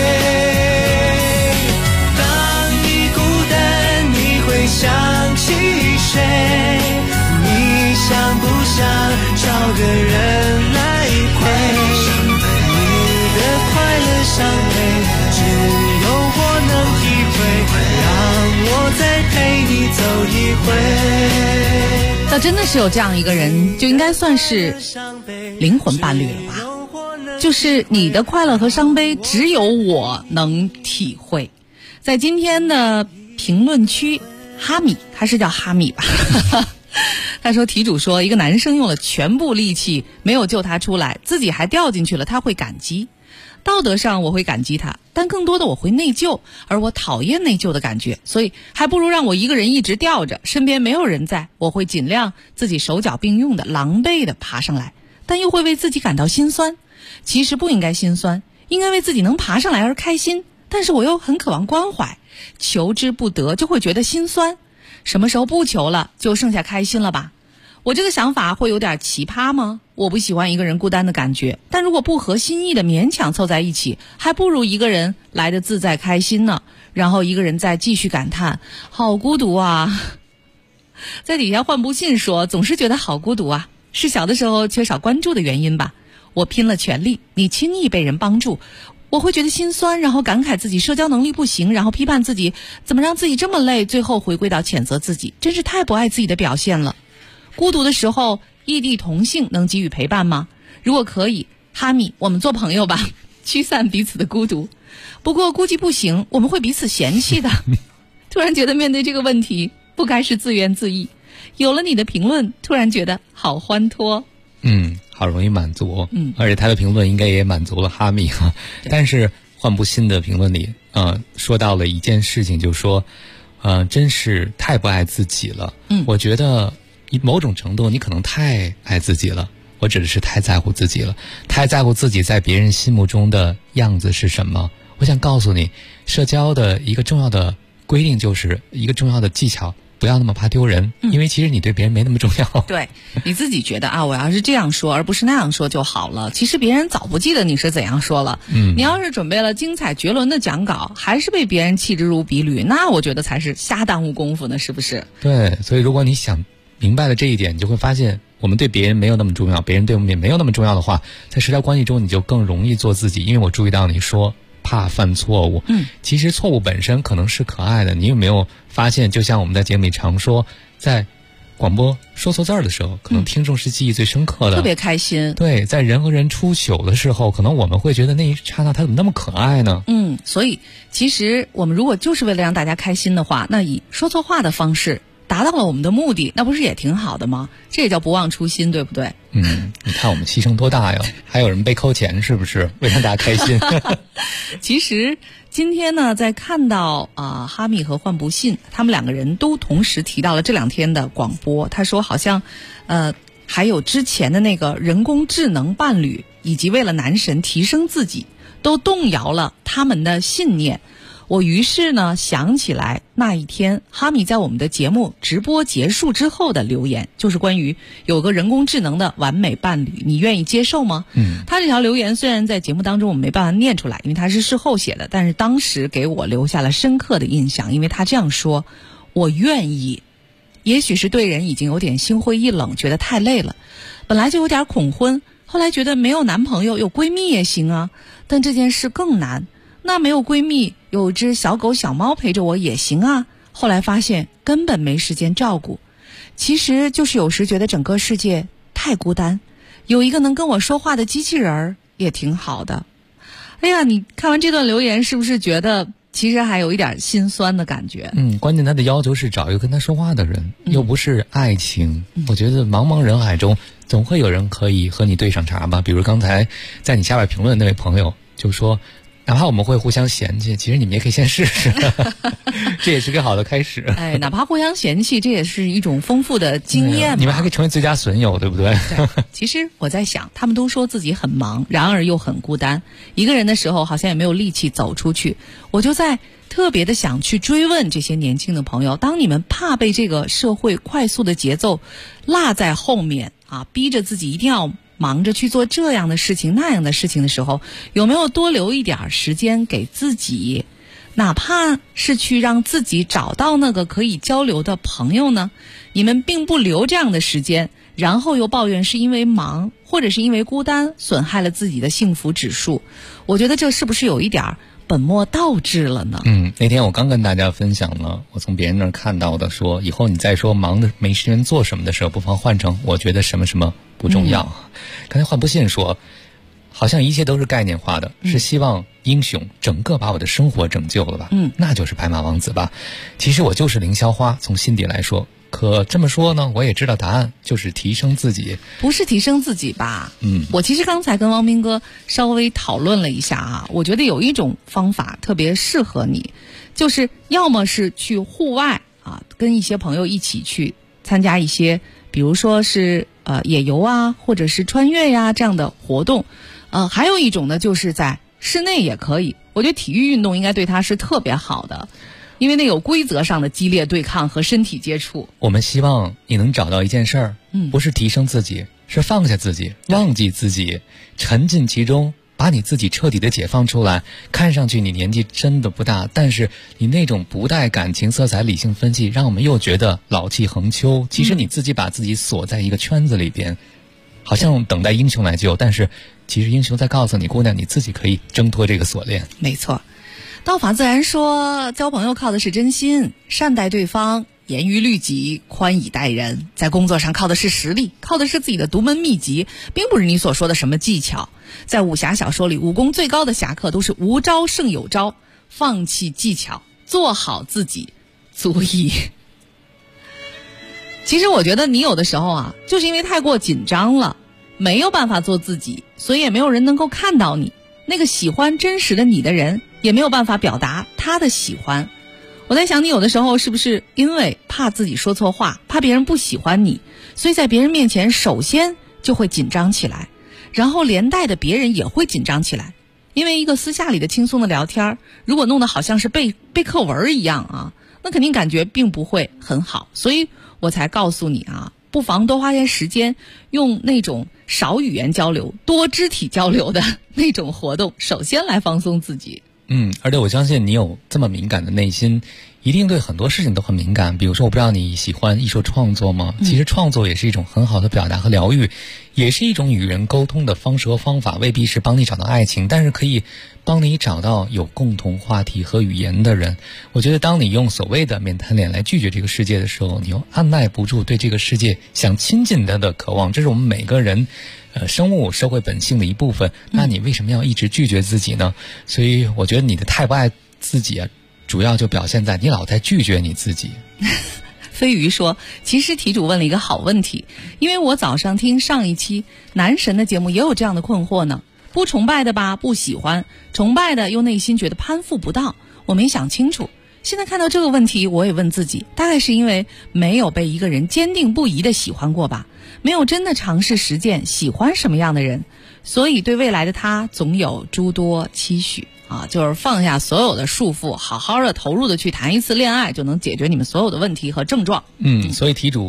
当你孤单，你会想起谁？你想不想找个人来陪？你的快乐伤悲，只有我能体会，让我再陪你走一回。 那真的是有这样一个人，就应该算是灵魂伴侣了吧？就是你的快乐和伤悲，只有我能体会。在今天的评论区，哈米，他是叫哈米吧？他说题主说，一个男生用了全部力气没有救他出来，自己还掉进去了，他会感激。道德上我会感激他，但更多的我会内疚，而我讨厌内疚的感觉，所以还不如让我一个人一直吊着，身边没有人在，我会尽量自己手脚并用的狼狈的爬上来，但又会为自己感到心酸。其实不应该心酸，应该为自己能爬上来而开心，但是我又很渴望关怀，求之不得就会觉得心酸。什么时候不求了，就剩下开心了吧？我这个想法会有点奇葩吗？我不喜欢一个人孤单的感觉，但如果不合心意的勉强凑在一起，还不如一个人来得自在开心呢。然后一个人再继续感叹好孤独啊。在底下换不信说，总是觉得好孤独啊，是小的时候缺少关注的原因吧。我拼了全力，你轻易被人帮助，我会觉得心酸，然后感慨自己社交能力不行，然后批判自己怎么让自己这么累，最后回归到谴责自己，真是太不爱自己的表现了。孤独的时候，异地同性能给予陪伴吗？如果可以，哈米，我们做朋友吧，驱散彼此的孤独。不过估计不行，我们会彼此嫌弃的。突然觉得面对这个问题，不该是自怨自艾。有了你的评论，突然觉得好欢脱。 好容易满足。而且他的评论应该也满足了哈密哈。但是换不新的评论里，说到了一件事情，就是说，真是太不爱自己了。我觉得某种程度你可能太爱自己了，我指的是太在乎自己了，太在乎自己在别人心目中的样子是什么。我想告诉你，社交的一个重要的规定，就是一个重要的技巧，不要那么怕丢人，因为其实你对别人没那么重要。 对，你自己觉得啊，我要是这样说而不是那样说就好了，其实别人早不记得你是怎样说了。你要是准备了精彩绝伦的讲稿，还是被别人弃之如敝履，那我觉得才是瞎耽误功夫呢，是不是？ 对，所以如果你想明白了这一点，你就会发现我们对别人没有那么重要，别人对我们也没有那么重要的话，在社交关系中你就更容易做自己。因为我注意到你说怕犯错误，其实错误本身可能是可爱的。你有没有发现，就像我们在节目里常说，在广播说错字儿的时候，可能听众是记忆最深刻的， 特别开心。 对，在人和人出糗的时候，可能我们会觉得那一刹那他怎么那么可爱呢？ 所以其实我们如果就是为了让大家开心的话，那以说错话的方式达到了我们的目的，那不是也挺好的吗？这也叫不忘初心，对不对？ 你看我们牺牲多大呀，还有人被扣钱，是不是为让大家开心？ 其实今天呢，在看到哈密和换不信他们两个人都同时提到了这两天的广播，他说好像还有之前的那个人工智能伴侣，以及为了男神提升自己，都动摇了他们的信念。我于是呢想起来那一天哈密在我们的节目直播结束之后的留言，就是关于有个人工智能的完美伴侣，你愿意接受吗？他这条留言虽然在节目当中我们没办法念出来，因为他是事后写的，但是当时给我留下了深刻的印象，因为他这样说：我愿意， 也许是对人已经有点心灰意冷，觉得太累了，本来就有点恐婚，后来觉得没有男朋友有闺蜜也行啊，但这件事更难，那没有闺蜜有只小狗小猫陪着我也行啊，后来发现根本没时间照顾。其实就是有时觉得整个世界太孤单，有一个能跟我说话的机器人儿也挺好的。哎呀，你看完这段留言是不是觉得其实还有一点心酸的感觉？ 关键他的要求是找一个跟他说话的人，又不是爱情。我觉得茫茫人海中总会有人可以和你对上茬吧。比如刚才在你下边评论的那位朋友就说，哪怕我们会互相嫌弃，其实你们也可以先试试这也是个好的开始。 哎，哪怕互相嫌弃，这也是一种丰富的经验嘛。 你们还可以成为最佳损友，对不对？ 对，其实我在想，他们都说自己很忙，然而又很孤单，一个人的时候好像也没有力气走出去。我就在特别的想去追问这些年轻的朋友，当你们怕被这个社会快速的节奏落在后面啊，逼着自己一定要忙着去做这样的事情那样的事情的时候，有没有多留一点时间给自己，哪怕是去让自己找到那个可以交流的朋友呢？你们并不留这样的时间，然后又抱怨是因为忙或者是因为孤单损害了自己的幸福指数，我觉得这是不是有一点本末倒置了呢？ 那天我刚跟大家分享了我从别人那儿看到的，说以后你再说忙的没时间做什么的时候，不妨换成我觉得什么什么不重要。刚才换不信说好像一切都是概念化的，是希望英雄整个把我的生活拯救了吧？那就是白马王子吧。其实我就是凌霄花，从心底来说，可这么说呢，我也知道答案就是提升自己。 不是提升自己吧？我其实刚才跟汪斌哥稍微讨论了一下啊，我觉得有一种方法特别适合你，就是要么是去户外啊，跟一些朋友一起去参加一些，比如说是野游啊，或者是穿越呀这样的活动。还有一种呢，就是在室内也可以。我觉得体育运动应该对他是特别好的，因为那有规则上的激烈对抗和身体接触。 我们希望你能找到一件事儿，不是提升自己，是放下自己，忘记自己，沉浸其中，把你自己彻底的解放出来。看上去你年纪真的不大，但是你那种不带感情色彩理性分析，让我们又觉得老气横秋。其实你自己把自己锁在一个圈子里边，好像等待英雄来救，但是其实英雄在告诉你，姑娘，你自己可以挣脱这个锁链。 没错，道法自然说，交朋友靠的是真心，善待对方，严于律己，宽以待人。在工作上靠的是实力，靠的是自己的独门秘籍，并不是你所说的什么技巧。在武侠小说里，武功最高的侠客都是无招胜有招，放弃技巧，做好自己足矣。其实我觉得你有的时候啊，就是因为太过紧张了，没有办法做自己，所以也没有人能够看到你。那个喜欢真实的你的人，也没有办法表达他的喜欢。我在想，你有的时候是不是因为怕自己说错话，怕别人不喜欢你，所以在别人面前首先就会紧张起来，然后连带的别人也会紧张起来。因为一个私下里的轻松的聊天，如果弄得好像是背课文一样啊，那肯定感觉并不会很好。所以我才告诉你啊，不妨多花些时间，用那种少语言交流、多肢体交流的那种活动，首先来放松自己。 而且我相信你有这么敏感的内心，一定对很多事情都很敏感。比如说，我不知道你喜欢艺术创作吗？其实创作也是一种很好的表达和疗愈，也是一种与人沟通的方式和方法，未必是帮你找到爱情，但是可以帮你找到有共同话题和语言的人。我觉得当你用所谓的面瘫脸来拒绝这个世界的时候，你又按耐不住对这个世界想亲近它的渴望，这是我们每个人生物社会本性的一部分。那你为什么要一直拒绝自己呢？所以我觉得你的太不爱自己啊，主要就表现在你老在拒绝你自己。 飞鱼说，其实题主问了一个好问题，因为我早上听上一期男神的节目也有这样的困惑呢。不崇拜的吧不喜欢，崇拜的又内心觉得攀附不到，我没想清楚。现在看到这个问题，我也问自己，大概是因为没有被一个人坚定不移的喜欢过吧，没有真的尝试实践喜欢什么样的人，所以对未来的他总有诸多期许啊，就是放下所有的束缚，好好的投入的去谈一次恋爱，就能解决你们所有的问题和症状。 所以题主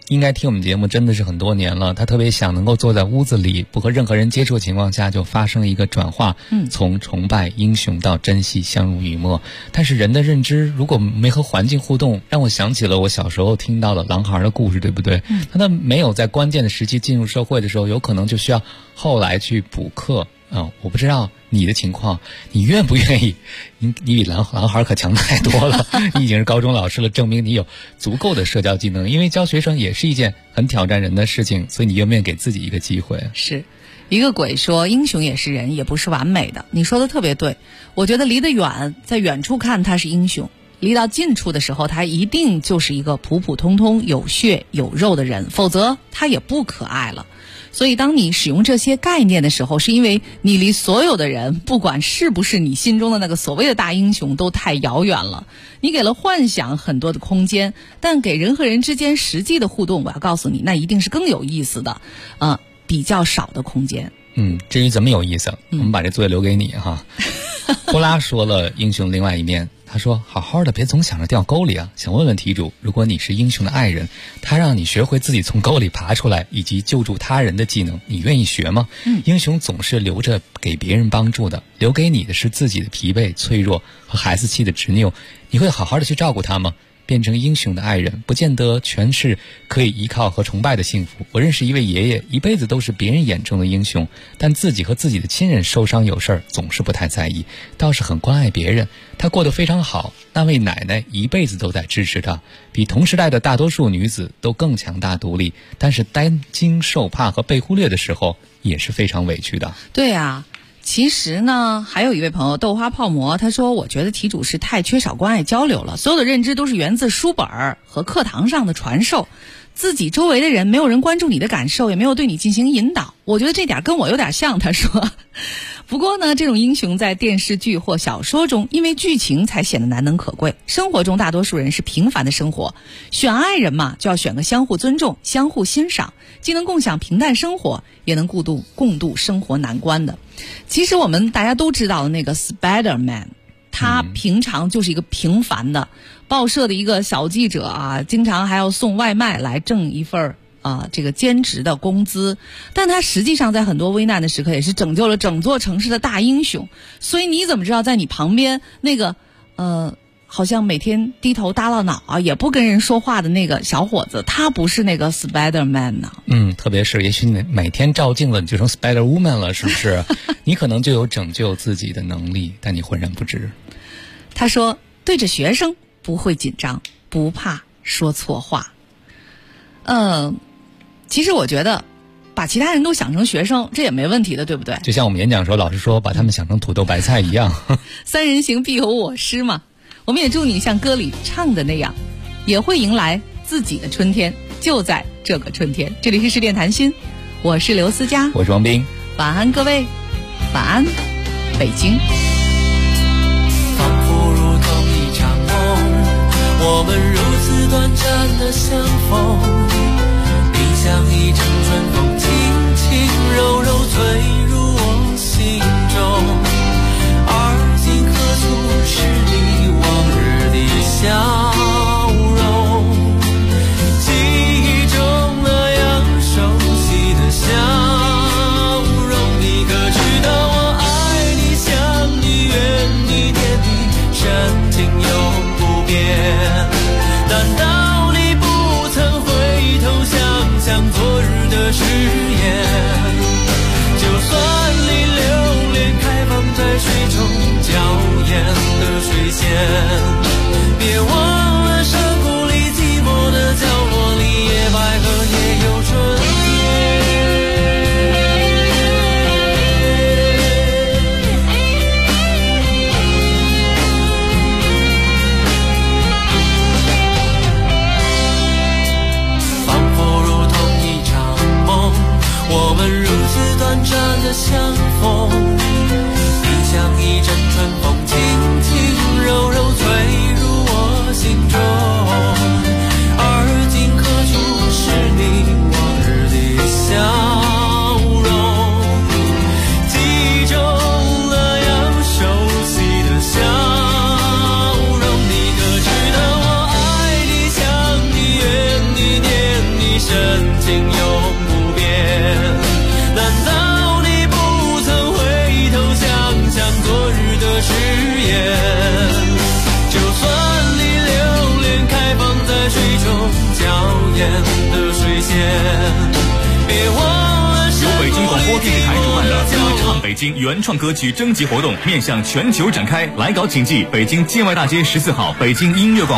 应该听我们节目真的是很多年了，他特别想能够坐在屋子里，不和任何人接触的情况下就发生一个转化，从崇拜英雄到珍惜相濡以沫。但是人的认知如果没和环境互动，让我想起了我小时候听到的狼孩的故事，对不对？他没有在关键的时期进入社会的时候，有可能就需要后来去补课。我不知道你的情况，你愿不愿意？你比狼孩可强太多了。你已经是高中老师了，证明你有足够的社交技能。因为教学生也是一件很挑战人的事情，所以你愿不愿意给自己一个机会？ 是一个鬼说英雄也是人，也不是完美的。你说的特别对，我觉得离得远，在远处看他是英雄，离到近处的时候，他一定就是一个普普通通有血有肉的人，否则他也不可爱了。所以当你使用这些概念的时候，是因为你离所有的人，不管是不是你心中的那个所谓的大英雄，都太遥远了。你给了幻想很多的空间，但给人和人之间实际的互动，我要告诉你，那一定是更有意思的，比较少的空间。 至于怎么有意思，我们把这作业留给你哈。波拉说了英雄另外一面，他说好好的别总想着掉沟里啊，想问问题主，如果你是英雄的爱人，他让你学会自己从沟里爬出来以及救助他人的技能，你愿意学吗？英雄总是留着给别人帮助的，留给你的是自己的疲惫脆弱和孩子气的执拗，你会好好的去照顾他吗？变成英雄的爱人不见得全是可以依靠和崇拜的幸福。我认识一位爷爷，一辈子都是别人眼中的英雄，但自己和自己的亲人受伤有事儿总是不太在意，倒是很关爱别人。他过得非常好，那位奶奶一辈子都在支持他，比同时代的大多数女子都更强大独立，但是担惊受怕和被忽略的时候也是非常委屈的。 对啊，其实呢，还有一位朋友豆花泡馍，他说我觉得题主是太缺少关爱交流了，所有的认知都是源自书本和课堂上的传授，自己周围的人没有人关注你的感受，也没有对你进行引导。我觉得这点跟我有点像，他说。不过呢，这种英雄在电视剧或小说中因为剧情才显得难能可贵，生活中大多数人是平凡的生活，选爱人嘛，就要选个相互尊重相互欣赏，既能共享平淡生活，也能共度生活难关的。其实我们大家都知道的那个 Spider-Man， 他平常就是一个平凡的报社的一个小记者啊，经常还要送外卖来挣一份这个兼职的工资，但他实际上在很多危难的时刻也是拯救了整座城市的大英雄。所以你怎么知道在你旁边那个好像每天低头耷拉脑啊，也不跟人说话的那个小伙子，他不是那个 Spider-Man 呢？ 特别是也许你每天照镜子你就成 Spider-Woman 了，是不是？你可能就有拯救自己的能力，但你浑然不知。 他说对着学生不会紧张，不怕说错话。其实我觉得把其他人都想成学生，这也没问题的，对不对？ 就像我们演讲时候老师说把他们想成土豆白菜一样。 三人行必有我师嘛。我们也祝你像歌里唱的那样，也会迎来自己的春天，就在这个春天。这里是十点谈心，我是刘思佳， 我是王斌。 晚安各位，晚安北京。 仿佛如同一场梦，我们如此短暂的相逢，像一阵春风，轻轻柔柔吹入我心中。而今何处是你往日的笑容？记忆中那样熟悉的笑容，你可知道我爱你、想你、怨你、念你，深情永不变。难道你不曾回头想昨日的誓言？就算你留恋开放在水中娇艳的水仙，别忘了山谷里寂寞的角落里，野百合也有春我们如此短暂的相逢，你像一阵春风，轻轻柔柔吹入我心中。而今何处是你往日的笑容？记忆中那样熟悉的笑容，你可知道我爱你、想你、怨你、念你，深京原创歌曲征集活动面向全球展开，来稿请寄北京建外大街14号北京音乐广